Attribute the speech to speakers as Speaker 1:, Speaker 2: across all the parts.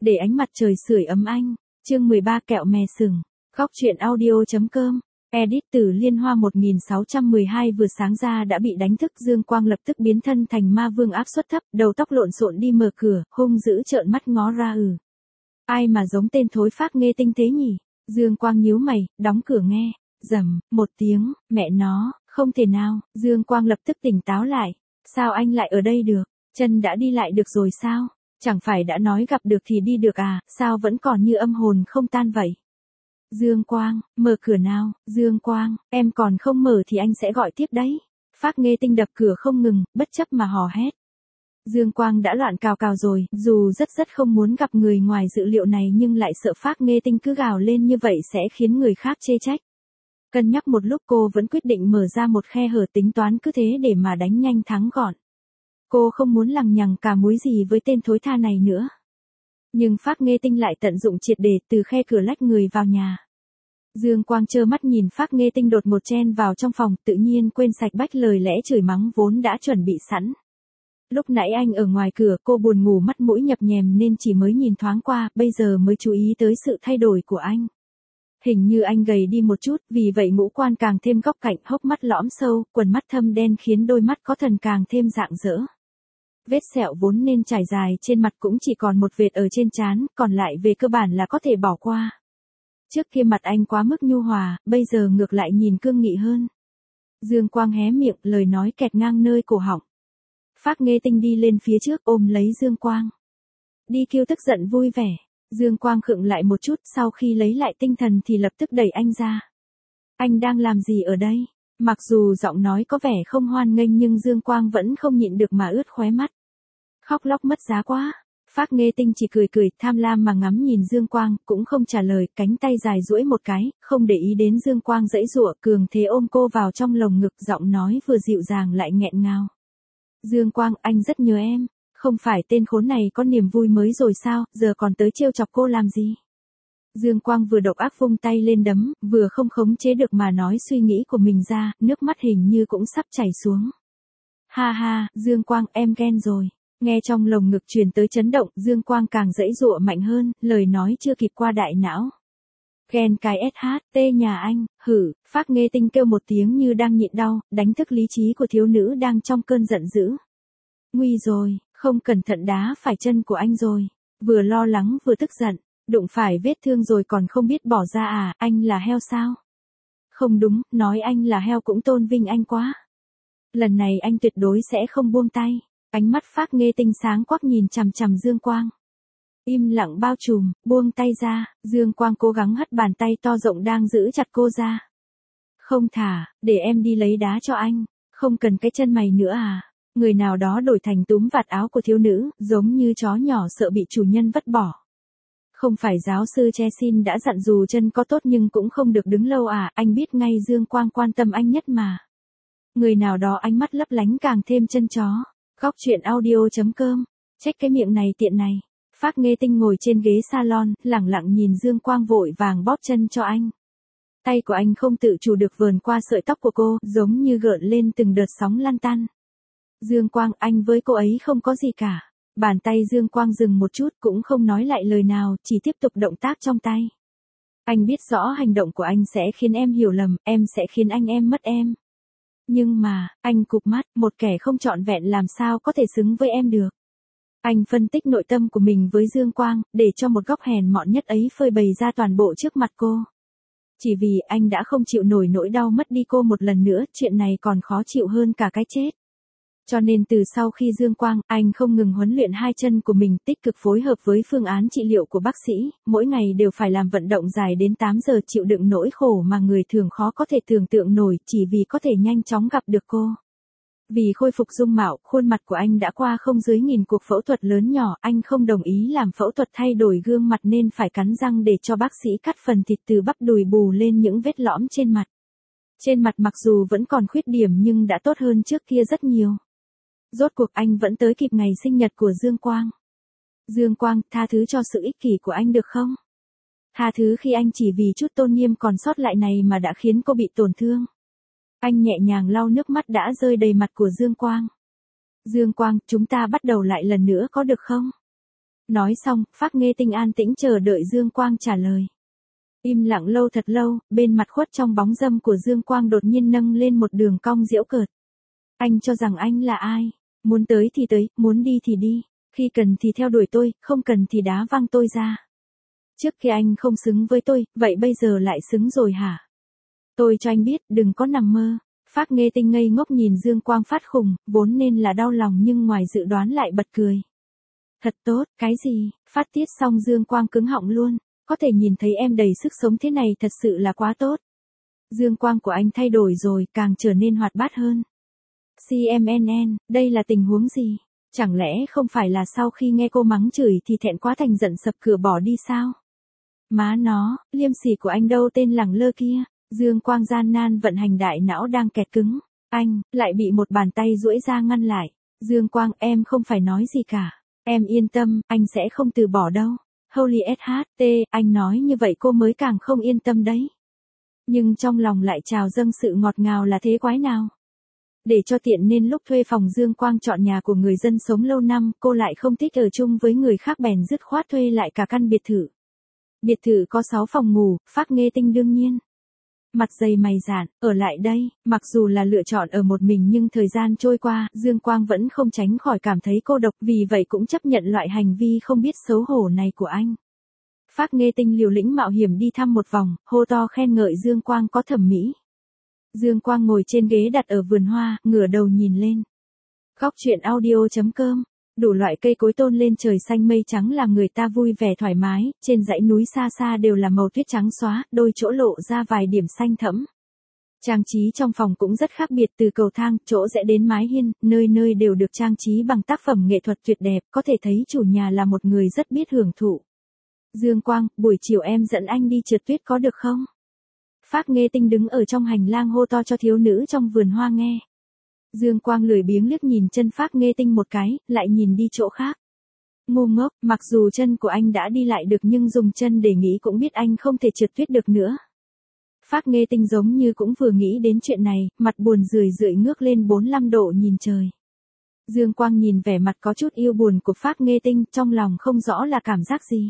Speaker 1: để ánh mặt trời sưởi ấm anh. Chương 13 kẹo mè sừng. Góc truyện audio.com. Edit từ Liên Hoa 1612 vừa sáng ra đã bị đánh thức. Dương Quang lập tức biến thân thành ma vương áp suất thấp, đầu tóc lộn xộn đi mở cửa, hung dữ trợn mắt ngó ra. Ai mà giống tên thối phác nghê tinh thế nhỉ? Dương Quang nhíu mày, đóng cửa nghe. Rầm, một tiếng, mẹ nó, không thể nào. Dương Quang lập tức tỉnh táo lại. Sao anh lại ở đây được? Chân đã đi lại được rồi sao? Chẳng phải đã nói gặp được thì đi được à, sao vẫn còn như âm hồn không tan vậy? Dương Quang, mở cửa nào. Dương Quang, em còn không mở thì anh sẽ gọi tiếp đấy. Phác nghê tinh đập cửa không ngừng, bất chấp mà hò hét. Dương Quang đã loạn cào cào rồi, dù rất không muốn gặp người ngoài dự liệu này nhưng lại sợ Phác nghê tinh cứ gào lên như vậy sẽ khiến người khác chê trách. Cân nhắc một lúc cô vẫn quyết định mở ra một khe hở, tính toán cứ thế để mà đánh nhanh thắng gọn. Cô không muốn lằng nhằng cả múi gì với tên thối tha này nữa. Nhưng Phác nghê tinh lại tận dụng triệt để từ khe cửa lách người vào nhà. Dương Quang trơ mắt nhìn Phác nghê tinh đột ngột chen vào trong phòng, tự nhiên quên sạch bách lời lẽ chửi mắng vốn đã chuẩn bị sẵn. Lúc nãy anh ở ngoài cửa, cô buồn ngủ mắt mũi nhập nhèm nên chỉ mới nhìn thoáng qua, bây giờ mới chú ý tới sự thay đổi của anh. Hình như anh gầy đi một chút, vì vậy ngũ quan càng thêm góc cạnh, hốc mắt lõm sâu, quần mắt thâm đen khiến đôi mắt có thần càng thêm rạng rỡ. Vết sẹo vốn nên trải dài trên mặt cũng chỉ còn một vệt ở trên trán, còn lại về cơ bản là có thể bỏ qua. Trước kia mặt anh quá mức nhu hòa, bây giờ ngược lại nhìn cương nghị hơn. Dương Quang hé miệng, lời nói kẹt ngang nơi cổ họng. Phác nghê tinh đi lên phía trước ôm lấy Dương Quang. Đi kêu tức giận vui vẻ. Dương Quang khựng lại một chút, sau khi lấy lại tinh thần thì lập tức đẩy anh ra. Anh đang làm gì ở đây? Mặc dù giọng nói có vẻ không hoan nghênh nhưng Dương Quang vẫn không nhịn được mà ướt khóe mắt. Khóc lóc mất giá quá. Phác nghê tinh chỉ cười tham lam mà ngắm nhìn Dương Quang, cũng không trả lời, cánh tay dài duỗi một cái, không để ý đến Dương Quang giãy giụa, cường thế ôm cô vào trong lồng ngực, giọng nói vừa dịu dàng lại nghẹn ngào. Dương Quang, anh rất nhớ em. Không phải tên khốn này có niềm vui mới rồi sao, giờ còn tới trêu chọc cô làm gì? Dương Quang vừa độc ác vung tay lên đấm, vừa không khống chế được mà nói suy nghĩ của mình ra, nước mắt hình như cũng sắp chảy xuống. Ha ha, Dương Quang, em ghen rồi. Nghe trong lồng ngực truyền tới chấn động, Dương Quang càng giãy giụa mạnh hơn, lời nói chưa kịp qua đại não. Ghen cái SHT nhà anh, hử, Phác nghê tinh kêu một tiếng như đang nhịn đau, đánh thức lý trí của thiếu nữ đang trong cơn giận dữ. Nguy rồi, không cẩn thận đá phải chân của anh rồi. Vừa lo lắng vừa tức giận, đụng phải vết thương rồi còn không biết bỏ ra à, anh là heo sao? Không đúng, nói anh là heo cũng tôn vinh anh quá. Lần này anh tuyệt đối sẽ không buông tay. Ánh mắt Phác nghê tinh sáng quắc nhìn chằm chằm Dương Quang. Im lặng bao trùm, buông tay ra, Dương Quang cố gắng hất bàn tay to rộng đang giữ chặt cô ra. Không thả, để em đi lấy đá cho anh, không cần cái chân mày nữa à. Người nào đó đổi thành túm vạt áo của thiếu nữ, giống như chó nhỏ sợ bị chủ nhân vứt bỏ. Không phải giáo sư Chesin đã dặn dù chân có tốt nhưng cũng không được đứng lâu à, anh biết ngay Dương Quang quan tâm anh nhất mà. Người nào đó ánh mắt lấp lánh càng thêm chân chó. Góc truyện audio.com. Trách cái miệng này tiện này. Phác nghê tinh ngồi trên ghế salon, lẳng lặng nhìn Dương Quang vội vàng bóp chân cho anh. Tay của anh không tự chủ được vờn qua sợi tóc của cô, giống như gợn lên từng đợt sóng lăn tăn. Dương Quang, anh với cô ấy không có gì cả. Bàn tay Dương Quang dừng một chút cũng không nói lại lời nào, chỉ tiếp tục động tác trong tay. Anh biết rõ hành động của anh sẽ khiến em hiểu lầm, em sẽ khiến anh em mất em. Nhưng mà, anh cụp mắt, một kẻ không trọn vẹn làm sao có thể xứng với em được. Anh phân tích nội tâm của mình với Dương Quang, để cho một góc hèn mọn nhất ấy phơi bày ra toàn bộ trước mặt cô. Chỉ vì anh đã không chịu nổi nỗi đau mất đi cô một lần nữa, chuyện này còn khó chịu hơn cả cái chết. Cho nên từ sau khi Dương Quang, anh không ngừng huấn luyện hai chân của mình, tích cực phối hợp với phương án trị liệu của bác sĩ, mỗi ngày đều phải làm vận động dài đến 8 giờ, chịu đựng nỗi khổ mà người thường khó có thể tưởng tượng nổi, chỉ vì có thể nhanh chóng gặp được cô. Vì khôi phục dung mạo, khuôn mặt của anh đã qua không dưới 1000 cuộc phẫu thuật lớn nhỏ, anh không đồng ý làm phẫu thuật thay đổi gương mặt nên phải cắn răng để cho bác sĩ cắt phần thịt từ bắp đùi bù lên những vết lõm trên mặt. Trên mặt mặc dù vẫn còn khuyết điểm nhưng đã tốt hơn trước kia rất nhiều. Rốt cuộc anh vẫn tới kịp ngày sinh nhật của Dương Quang. Dương Quang, tha thứ cho sự ích kỷ của anh được không? Tha thứ khi anh chỉ vì chút tôn nghiêm còn sót lại này mà đã khiến cô bị tổn thương. Anh nhẹ nhàng lau nước mắt đã rơi đầy mặt của Dương Quang. Dương Quang, chúng ta bắt đầu lại lần nữa có được không? Nói xong, Phác Nghê Tinh an tĩnh chờ đợi Dương Quang trả lời. Im lặng lâu thật lâu, bên mặt khuất trong bóng râm của Dương Quang đột nhiên nâng lên một đường cong giễu cợt. Anh cho rằng anh là ai? Muốn tới thì tới, muốn đi thì đi. Khi cần thì theo đuổi tôi, không cần thì đá văng tôi ra. Trước khi anh không xứng với tôi, vậy bây giờ lại xứng rồi hả? Tôi cho anh biết, đừng có nằm mơ. Phác Nghê Tinh ngây ngốc nhìn Dương Quang phát khùng, vốn nên là đau lòng nhưng ngoài dự đoán lại bật cười. Thật tốt, cái gì? Phát tiết xong Dương Quang cứng họng luôn. Có thể nhìn thấy em đầy sức sống thế này thật sự là quá tốt. Dương Quang của anh thay đổi rồi, càng trở nên hoạt bát hơn. CMNN, đây là tình huống gì? Chẳng lẽ không phải là sau khi nghe cô mắng chửi thì thẹn quá thành giận sập cửa bỏ đi sao? Má nó, liêm sỉ của anh đâu tên lẳng lơ kia. Dương Quang gian nan vận hành đại não đang kẹt cứng. Anh, lại bị một bàn tay duỗi ra ngăn lại. Dương Quang, em không phải nói gì cả. Em yên tâm, anh sẽ không từ bỏ đâu. Holy SHT, anh nói như vậy cô mới càng không yên tâm đấy. Nhưng trong lòng lại trào dâng sự ngọt ngào là thế quái nào. Để cho tiện nên lúc thuê phòng Dương Quang chọn nhà của người dân sống lâu năm, cô lại không thích ở chung với người khác bèn dứt khoát thuê lại cả căn biệt thự. Biệt thự có 6 phòng ngủ, Phác Nghê Tinh đương nhiên. Mặt dày mày dạn, ở lại đây, mặc dù là lựa chọn ở một mình nhưng thời gian trôi qua, Dương Quang vẫn không tránh khỏi cảm thấy cô độc, vì vậy cũng chấp nhận loại hành vi không biết xấu hổ này của anh. Phác Nghê Tinh liều lĩnh mạo hiểm đi thăm một vòng, hô to khen ngợi Dương Quang có thẩm mỹ. Dương Quang ngồi trên ghế đặt ở vườn hoa, ngửa đầu nhìn lên. Góc truyện audio.com, đủ loại cây cối tôn lên trời xanh mây trắng làm người ta vui vẻ thoải mái, trên dãy núi xa xa đều là màu tuyết trắng xóa, đôi chỗ lộ ra vài điểm xanh thẫm. Trang trí trong phòng cũng rất khác biệt, từ cầu thang, chỗ rẽ đến mái hiên, nơi nơi đều được trang trí bằng tác phẩm nghệ thuật tuyệt đẹp, có thể thấy chủ nhà là một người rất biết hưởng thụ. Dương Quang, buổi chiều em dẫn anh đi trượt tuyết có được không? Phác Nghê Tinh đứng ở trong hành lang hô to cho thiếu nữ trong vườn hoa nghe. Dương Quang lười biếng liếc nhìn chân Phác Nghê Tinh một cái, lại nhìn đi chỗ khác. Ngu ngốc, mặc dù chân của anh đã đi lại được nhưng dùng chân để nghĩ cũng biết anh không thể trượt tuyết được nữa. Phác Nghê Tinh giống như cũng vừa nghĩ đến chuyện này, mặt buồn rười rượi ngước lên 45 độ nhìn trời. Dương Quang nhìn vẻ mặt có chút yêu buồn của Phác Nghê Tinh, trong lòng không rõ là cảm giác gì.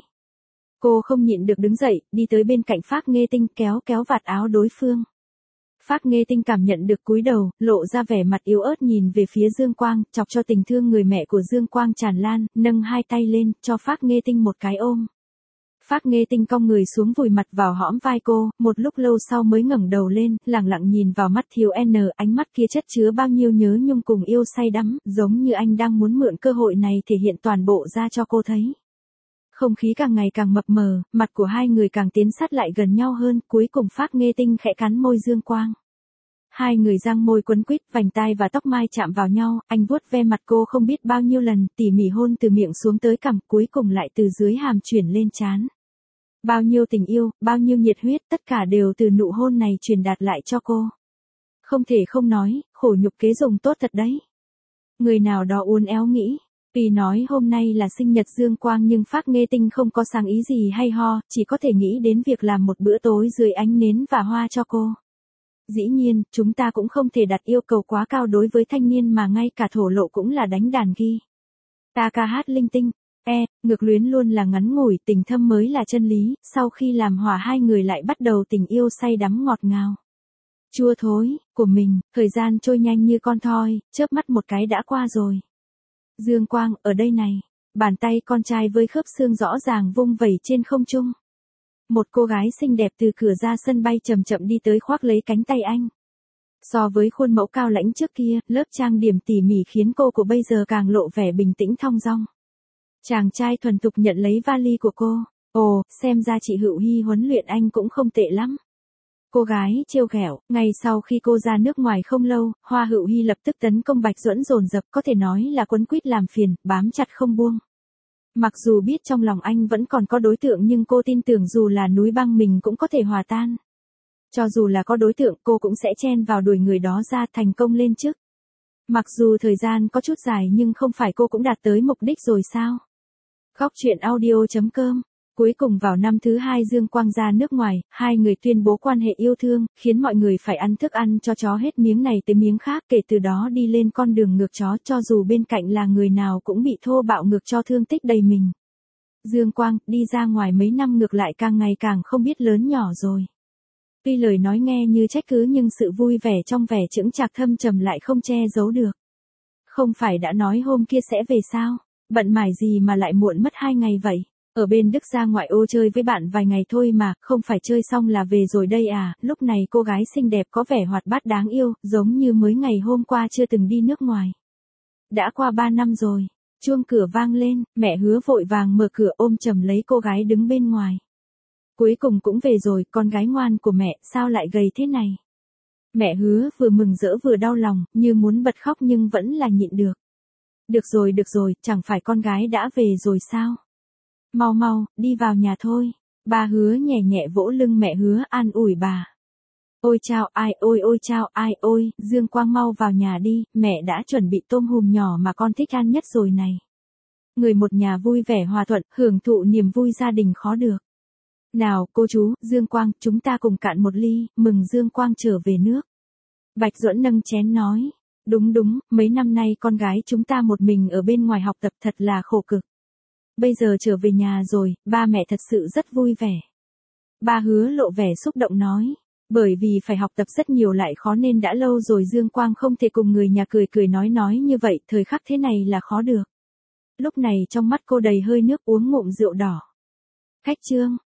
Speaker 1: Cô không nhịn được đứng dậy, đi tới bên cạnh Phác Nghê Tinh kéo vạt áo đối phương. Phác Nghê Tinh cảm nhận được cúi đầu, lộ ra vẻ mặt yếu ớt nhìn về phía Dương Quang, chọc cho tình thương người mẹ của Dương Quang tràn lan, nâng hai tay lên, cho Phác Nghê Tinh một cái ôm. Phác Nghê Tinh cong người xuống vùi mặt vào hõm vai cô, một lúc lâu sau mới ngẩng đầu lên, lặng lặng nhìn vào mắt thiếu N, ánh mắt kia chất chứa bao nhiêu nhớ nhung cùng yêu say đắm, giống như anh đang muốn mượn cơ hội này thể hiện toàn bộ ra cho cô thấy. Không khí càng ngày càng mập mờ, mặt của hai người càng tiến sát lại gần nhau hơn, cuối cùng Phác Nghê Tinh khẽ cắn môi Dương Quang. Hai người giang môi quấn quýt, vành tai và tóc mai chạm vào nhau, anh vuốt ve mặt cô không biết bao nhiêu lần, tỉ mỉ hôn từ miệng xuống tới cằm, cuối cùng lại từ dưới hàm chuyển lên trán. Bao nhiêu tình yêu, bao nhiêu nhiệt huyết, tất cả đều từ nụ hôn này truyền đạt lại cho cô. Không thể không nói, khổ nhục kế dùng tốt thật đấy. Người nào đó uốn éo nghĩ. Tuy nói hôm nay là sinh nhật Dương Quang nhưng Phác Nghê Tinh không có sáng ý gì hay ho, chỉ có thể nghĩ đến việc làm một bữa tối dưới ánh nến và hoa cho cô. Dĩ nhiên, chúng ta cũng không thể đặt yêu cầu quá cao đối với thanh niên mà ngay cả thổ lộ cũng là đánh đàn ghi. Ta ca hát linh tinh, ngược luyến luôn là ngắn ngủi, tình thâm mới là chân lý, sau khi làm hòa hai người lại bắt đầu tình yêu say đắm ngọt ngào. Chua thối, của mình, thời gian trôi nhanh như con thoi, chớp mắt một cái đã qua rồi. Dương Quang, ở đây này, bàn tay con trai với khớp xương rõ ràng vung vẩy trên không trung. Một cô gái xinh đẹp từ cửa ra sân bay chậm chậm đi tới khoác lấy cánh tay anh. So với khuôn mẫu cao lãnh trước kia, lớp trang điểm tỉ mỉ khiến cô của bây giờ càng lộ vẻ bình tĩnh thong dong. Chàng trai thuần thục nhận lấy vali của cô. Ồ, xem ra chị Hữu Hy huấn luyện anh cũng không tệ lắm. Cô gái trêu ghẹo, ngay sau khi cô ra nước ngoài không lâu, Hoa Hữu Hy lập tức tấn công Bạch Duẫn dồn dập, có thể nói là quấn quýt làm phiền, bám chặt không buông. Mặc dù biết trong lòng anh vẫn còn có đối tượng nhưng cô tin tưởng dù là núi băng mình cũng có thể hòa tan. Cho dù là có đối tượng cô cũng sẽ chen vào đuổi người đó ra thành công lên trước. Mặc dù thời gian có chút dài nhưng không phải cô cũng đạt tới mục đích rồi sao? Góc truyện audio.com. Cuối cùng vào năm thứ 2 Dương Quang ra nước ngoài, hai người tuyên bố quan hệ yêu thương, khiến mọi người phải ăn thức ăn cho chó hết miếng này tới miếng khác, kể từ đó đi lên con đường ngược chó, cho dù bên cạnh là người nào cũng bị thô bạo ngược cho thương tích đầy mình. Dương Quang, đi ra ngoài mấy năm ngược lại càng ngày càng không biết lớn nhỏ rồi. Tuy lời nói nghe như trách cứ nhưng sự vui vẻ trong vẻ chững chạc thâm trầm lại không che giấu được. Không phải đã nói hôm kia sẽ về sao? Bận mải gì mà lại muộn mất 2 ngày vậy? Ở bên Đức ra ngoại ô chơi với bạn vài ngày thôi mà, không phải chơi xong là về rồi đây à? Lúc này cô gái xinh đẹp có vẻ hoạt bát đáng yêu, giống như mới ngày hôm qua chưa từng đi nước ngoài. Đã qua 3 năm rồi. Chuông cửa vang lên, mẹ Hứa vội vàng mở cửa ôm chầm lấy cô gái đứng bên ngoài. Cuối cùng cũng về rồi, con gái ngoan của mẹ, sao lại gầy thế này? Mẹ Hứa vừa mừng rỡ vừa đau lòng, như muốn bật khóc nhưng vẫn là nhịn được. Được rồi, chẳng phải con gái đã về rồi sao? Mau mau, đi vào nhà thôi. Ba Hứa nhẹ nhẹ vỗ lưng mẹ Hứa an ủi bà. Ôi chao ai ôi chao ai ôi, Dương Quang mau vào nhà đi, mẹ đã chuẩn bị tôm hùm nhỏ mà con thích ăn nhất rồi này. Người một nhà vui vẻ hòa thuận, hưởng thụ niềm vui gia đình khó được. Nào, cô chú, Dương Quang, chúng ta cùng cạn một ly, mừng Dương Quang trở về nước. Bạch Duẫn nâng chén nói. Đúng, mấy năm nay con gái chúng ta một mình ở bên ngoài học tập thật là khổ cực. Bây giờ trở về nhà rồi, ba mẹ thật sự rất vui vẻ. Ba Hứa lộ vẻ xúc động nói. Bởi vì phải học tập rất nhiều lại khó nên đã lâu rồi Dương Quang không thể cùng người nhà cười nói như vậy, thời khắc thế này là khó được. Lúc này trong mắt cô đầy hơi nước uống ngụm rượu đỏ. Khách Trương,